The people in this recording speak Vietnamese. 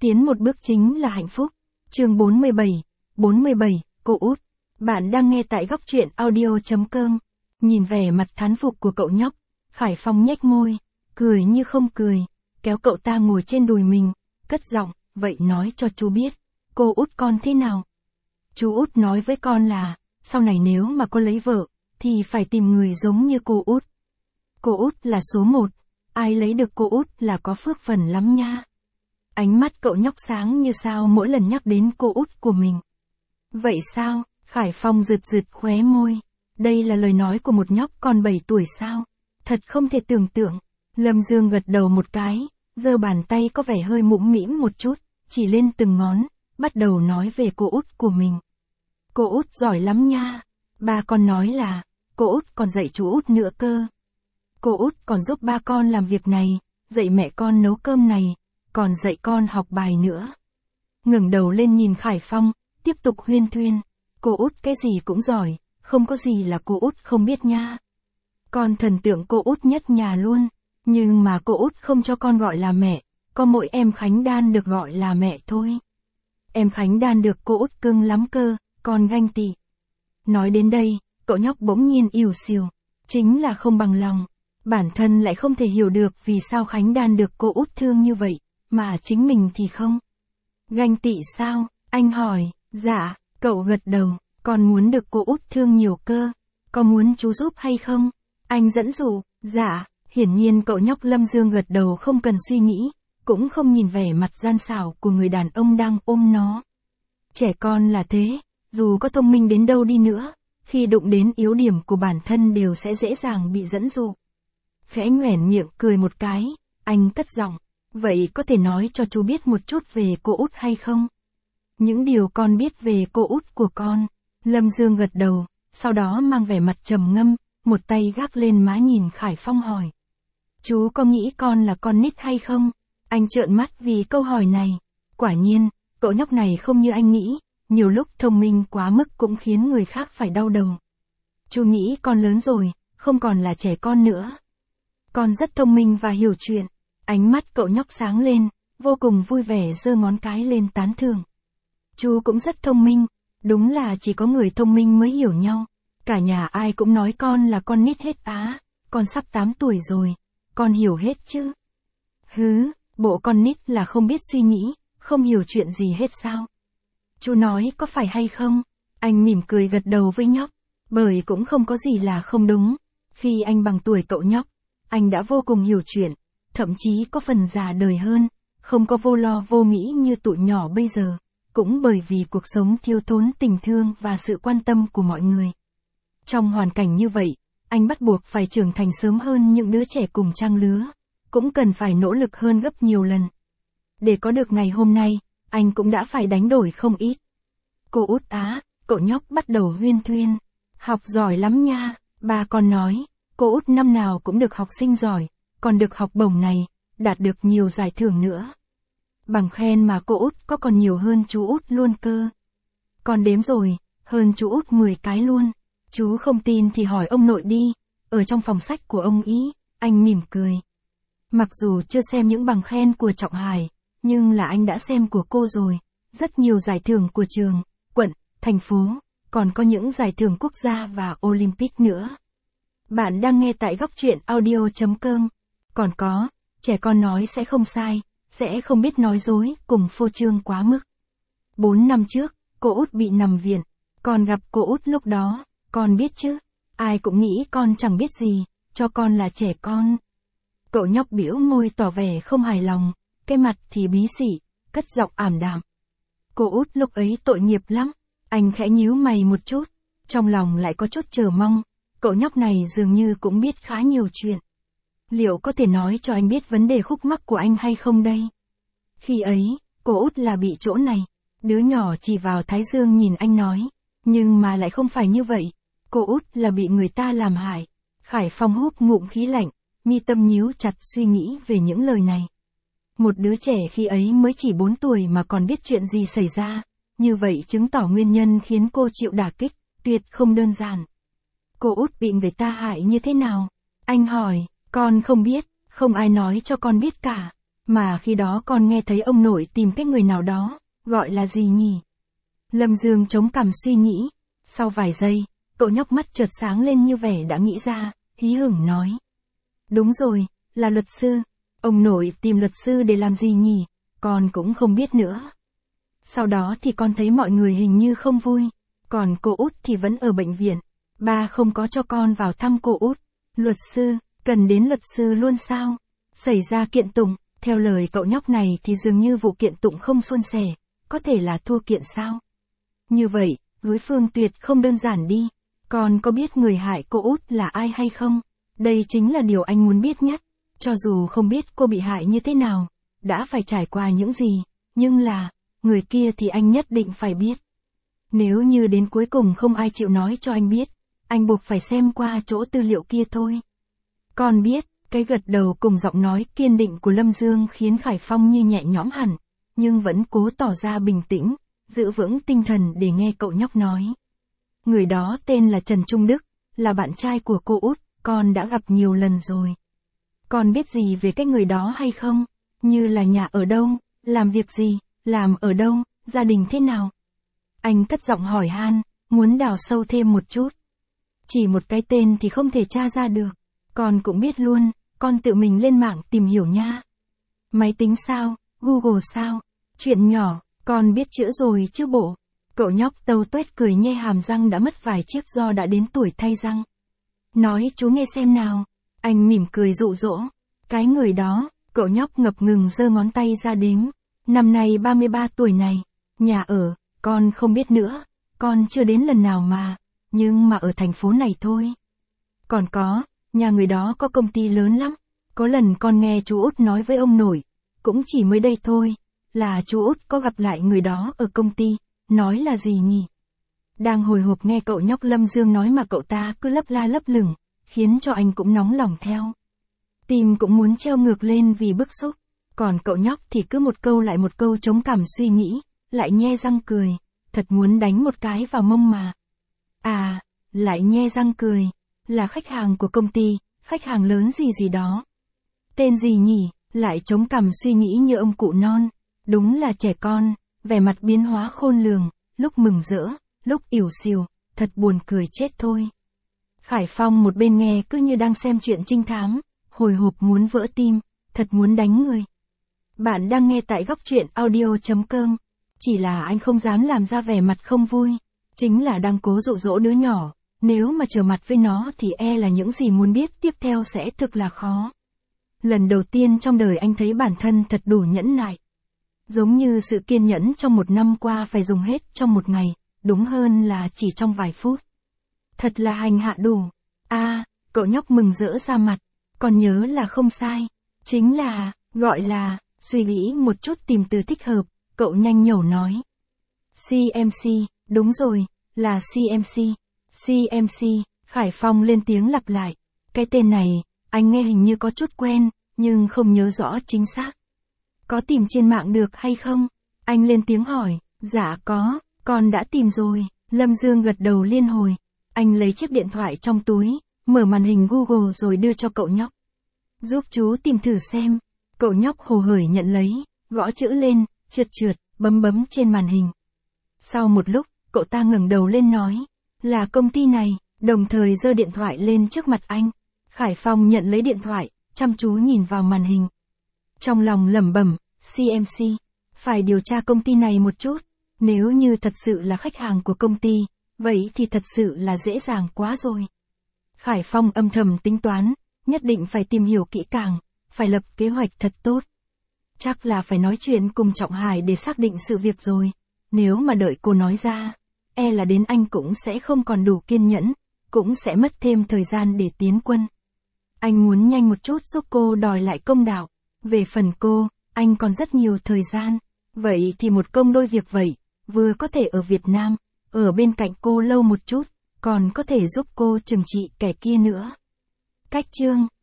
Tiến một bước chính là hạnh phúc. Chương 47, cô út. Bạn đang nghe tại góc truyện audio.com. Nhìn vẻ mặt thán phục của cậu nhóc, Khải Phong nhếch môi, cười như không cười, kéo cậu ta ngồi trên đùi mình, cất giọng, vậy nói cho chú biết, cô út con thế nào? Chú út nói với con là, sau này nếu mà con lấy vợ, thì phải tìm người giống như cô út. Cô út là số 1, ai lấy được cô út là có phước phần lắm nha. Ánh mắt cậu nhóc sáng như sao mỗi lần nhắc đến cô út của mình. Vậy sao? Khải Phong rượt khóe môi. Đây là lời nói của một nhóc còn 7 tuổi sao? Thật không thể tưởng tượng. Lâm Dương gật đầu một cái, giơ bàn tay có vẻ hơi mũm mĩm một chút, chỉ lên từng ngón, bắt đầu nói về cô út của mình. Cô út giỏi lắm nha. Ba con nói là, cô út còn dạy chú út nữa cơ. Cô út còn giúp ba con làm việc này, dạy mẹ con nấu cơm này, còn dạy con học bài nữa. Ngẩng đầu lên nhìn Khải Phong, tiếp tục huyên thuyên. Cô út cái gì cũng giỏi, không có gì là cô út không biết nha. Con thần tượng cô út nhất nhà luôn, nhưng mà cô út không cho con gọi là mẹ, có mỗi em Khánh Đan được gọi là mẹ thôi. Em Khánh Đan được cô út cưng lắm cơ, con ganh tị. Nói đến đây, cậu nhóc bỗng nhiên ỉu xìu, chính là không bằng lòng. Bản thân lại không thể hiểu được vì sao Khánh Đan được cô út thương như vậy, mà chính mình thì không. Ganh tị sao? Anh hỏi. Dạ, cậu gật đầu, con muốn được cô út thương nhiều cơ. Có muốn chú giúp hay không? Anh dẫn dụ. Dạ, hiển nhiên cậu nhóc Lâm Dương gật đầu không cần suy nghĩ, cũng không nhìn vẻ mặt gian xảo của người đàn ông đang ôm nó. Trẻ con là thế, dù có thông minh đến đâu đi nữa, khi đụng đến yếu điểm của bản thân đều sẽ dễ dàng bị dẫn dụ. Khẽ nhoẻn miệng cười một cái, anh cất giọng, vậy có thể nói cho chú biết một chút về cô út hay không? Những điều con biết về cô út của con. Lâm Dương gật đầu, sau đó mang vẻ mặt trầm ngâm, một tay gác lên má nhìn Khải Phong hỏi. Chú có nghĩ con là con nít hay không? Anh trợn mắt vì câu hỏi này. Quả nhiên, cậu nhóc này không như anh nghĩ, nhiều lúc thông minh quá mức cũng khiến người khác phải đau đầu. Chú nghĩ con lớn rồi, không còn là trẻ con nữa. Con rất thông minh và hiểu chuyện. Ánh mắt cậu nhóc sáng lên, vô cùng vui vẻ giơ ngón cái lên tán thưởng. Chú cũng rất thông minh, đúng là chỉ có người thông minh mới hiểu nhau. Cả nhà ai cũng nói con là con nít hết á, con sắp 8 tuổi rồi, con hiểu hết chứ. Hứ, bộ con nít là không biết suy nghĩ, không hiểu chuyện gì hết sao. Chú nói có phải hay không? Anh mỉm cười gật đầu với nhóc, bởi cũng không có gì là không đúng. Khi anh bằng tuổi cậu nhóc, anh đã vô cùng hiểu chuyện, thậm chí có phần già đời hơn, không có vô lo vô nghĩ như tụi nhỏ bây giờ, cũng bởi vì cuộc sống thiếu thốn tình thương và sự quan tâm của mọi người. Trong hoàn cảnh như vậy, anh bắt buộc phải trưởng thành sớm hơn những đứa trẻ cùng trang lứa, cũng cần phải nỗ lực hơn gấp nhiều lần. Để có được ngày hôm nay, anh cũng đã phải đánh đổi không ít. Cô út á, cậu nhóc bắt đầu huyên thuyên, học giỏi lắm nha, ba con nói, cô út năm nào cũng được học sinh giỏi, còn được học bổng này, đạt được nhiều giải thưởng nữa. Bằng khen mà cô út có còn nhiều hơn chú út luôn cơ. Con đếm rồi, hơn chú út 10 cái luôn. Chú không tin thì hỏi ông nội đi, ở trong phòng sách của ông ý, anh mỉm cười. Mặc dù chưa xem những bằng khen của Trọng Hải, nhưng là anh đã xem của cô rồi, rất nhiều giải thưởng của trường, quận, thành phố, còn có những giải thưởng quốc gia và Olympic nữa. Bạn đang nghe tại góc truyện audio.com. Còn có, trẻ con nói sẽ không sai, sẽ không biết nói dối, cùng phô trương quá mức. 4 năm trước, cô út bị nằm viện, con gặp cô út lúc đó, con biết chứ, ai cũng nghĩ con chẳng biết gì, cho con là trẻ con. Cậu nhóc bĩu môi tỏ vẻ không hài lòng, cái mặt thì bí xỉ, cất giọng ảm đạm. Cô út lúc ấy tội nghiệp lắm, anh khẽ nhíu mày một chút, trong lòng lại có chút chờ mong, cậu nhóc này dường như cũng biết khá nhiều chuyện. Liệu có thể nói cho anh biết vấn đề khúc mắc của anh hay không đây? Khi ấy, cô út là bị chỗ này, đứa nhỏ chỉ vào thái dương nhìn anh nói, nhưng mà lại không phải như vậy, cô út là bị người ta làm hại. Khải Phong hút ngụm khí lạnh, mi tâm nhíu chặt suy nghĩ về những lời này. Một đứa trẻ khi ấy mới chỉ 4 tuổi mà còn biết chuyện gì xảy ra, như vậy chứng tỏ nguyên nhân khiến cô chịu đả kích, tuyệt không đơn giản. Cô út bị người ta hại như thế nào? Anh hỏi, con không biết, không ai nói cho con biết cả. Mà khi đó con nghe thấy ông nội tìm cái người nào đó, gọi là gì nhỉ? Lâm Dương chống cằm suy nghĩ. Sau vài giây, cậu nhóc mắt chợt sáng lên như vẻ đã nghĩ ra, hí hửng nói. Đúng rồi, là luật sư. Ông nội tìm luật sư để làm gì nhỉ? Con cũng không biết nữa. Sau đó thì con thấy mọi người hình như không vui. Còn cô út thì vẫn ở bệnh viện. Ba không có cho con vào thăm cô út. Luật sư, cần đến luật sư luôn sao? Xảy ra kiện tụng, theo lời cậu nhóc này thì dường như vụ kiện tụng không suôn sẻ. Có thể là thua kiện sao? Như vậy, đối phương Tuyệt không đơn giản đi. Con có biết người hại cô út là ai hay không? Đây chính là điều anh muốn biết nhất. Cho dù không biết cô bị hại như thế nào, đã phải trải qua những gì, nhưng là, người kia thì anh nhất định phải biết. Nếu như đến cuối cùng không ai chịu nói cho anh biết, anh buộc phải xem qua chỗ tư liệu kia thôi. Con biết, cái gật đầu cùng giọng nói kiên định của Lâm Dương khiến Khải Phong như nhẹ nhõm hẳn, nhưng vẫn cố tỏ ra bình tĩnh, giữ vững tinh thần để nghe cậu nhóc nói. Người đó tên là Trần Trung Đức, là bạn trai của cô út, con đã gặp nhiều lần rồi. Con biết gì về cái người đó hay không? Như là nhà ở đâu, làm việc gì, làm ở đâu, gia đình thế nào? Anh cất giọng hỏi han, muốn đào sâu thêm một chút. Chỉ một cái tên thì không thể tra ra được. Con cũng biết luôn, con tự mình lên mạng tìm hiểu nha. Máy tính sao, Google sao? Chuyện nhỏ, con biết chữa rồi chứ bộ. Cậu nhóc tâu tuét cười nhe hàm răng đã mất vài chiếc do đã đến tuổi thay răng. Nói chú nghe xem nào. Anh mỉm cười dụ dỗ. Cái người đó, cậu nhóc ngập ngừng giơ ngón tay ra đếm. Năm nay 33 tuổi này. Nhà ở, con không biết nữa. Con chưa đến lần nào mà. Nhưng mà ở thành phố này thôi. Còn có, nhà người đó có công ty lớn lắm. Có lần con nghe chú út nói với ông nội. Cũng chỉ mới đây thôi. Là chú út có gặp lại người đó ở công ty. Nói là gì nhỉ? Đang hồi hộp nghe cậu nhóc Lâm Dương nói mà cậu ta cứ lấp la lấp lửng, khiến cho anh cũng nóng lòng theo. Tim cũng muốn treo ngược lên vì bức xúc. Còn cậu nhóc thì cứ một câu lại một câu chống cằm suy nghĩ, lại nhe răng cười, thật muốn đánh một cái vào mông mà. À, lại nhe răng cười, là khách hàng của công ty, khách hàng lớn gì gì đó. Tên gì nhỉ, lại chống cằm suy nghĩ như ông cụ non. Đúng là trẻ con, vẻ mặt biến hóa khôn lường, lúc mừng rỡ, lúc ỉu xìu, thật buồn cười chết thôi. Khải Phong một bên nghe cứ như đang xem chuyện trinh thám, hồi hộp muốn vỡ tim, thật muốn đánh người. Bạn đang nghe tại góc truyện audio.com, chỉ là anh không dám làm ra vẻ mặt không vui, chính là đang cố dụ dỗ đứa nhỏ, nếu mà trở mặt với nó thì e là những gì muốn biết tiếp theo sẽ thực là khó. Lần đầu tiên trong đời anh thấy bản thân thật đủ nhẫn nại. Giống như sự kiên nhẫn trong một năm qua phải dùng hết trong một ngày, đúng hơn là chỉ trong vài phút. Thật là hành hạ đủ. Cậu nhóc mừng rỡ ra mặt, còn nhớ là không sai. Chính là, gọi là, suy nghĩ một chút tìm từ thích hợp, cậu nhanh nhẩu nói. CMC, đúng rồi, là CMC. CMC, Khải Phong lên tiếng lặp lại. Cái tên này, anh nghe hình như có chút quen, nhưng không nhớ rõ chính xác. Có tìm trên mạng được hay không? Anh lên tiếng hỏi. Dạ có, con đã tìm rồi. Lâm Dương gật đầu liên hồi. Anh lấy chiếc điện thoại trong túi, mở màn hình Google rồi đưa cho cậu nhóc. Giúp chú tìm thử xem. Cậu nhóc hồ hởi nhận lấy, gõ chữ lên, trượt, bấm trên màn hình. Sau một lúc, cậu ta ngẩng đầu lên nói, là công ty này, đồng thời giơ điện thoại lên trước mặt anh. Khải Phong nhận lấy điện thoại, chăm chú nhìn vào màn hình. Trong lòng lẩm bẩm, CMC, phải điều tra công ty này một chút. Nếu như thật sự là khách hàng của công ty, vậy thì thật sự là dễ dàng quá rồi. Khải Phong âm thầm tính toán, nhất định phải tìm hiểu kỹ càng, phải lập kế hoạch thật tốt. Chắc là phải nói chuyện cùng Trọng Hải để xác định sự việc rồi. Nếu mà đợi cô nói ra, e là đến anh cũng sẽ không còn đủ kiên nhẫn, cũng sẽ mất thêm thời gian để tiến quân. Anh muốn nhanh một chút giúp cô đòi lại công đạo. Về phần cô, anh còn rất nhiều thời gian. Vậy thì một công đôi việc vậy, vừa có thể ở Việt Nam, ở bên cạnh cô lâu một chút, còn có thể giúp cô trừng trị kẻ kia nữa. Cách chương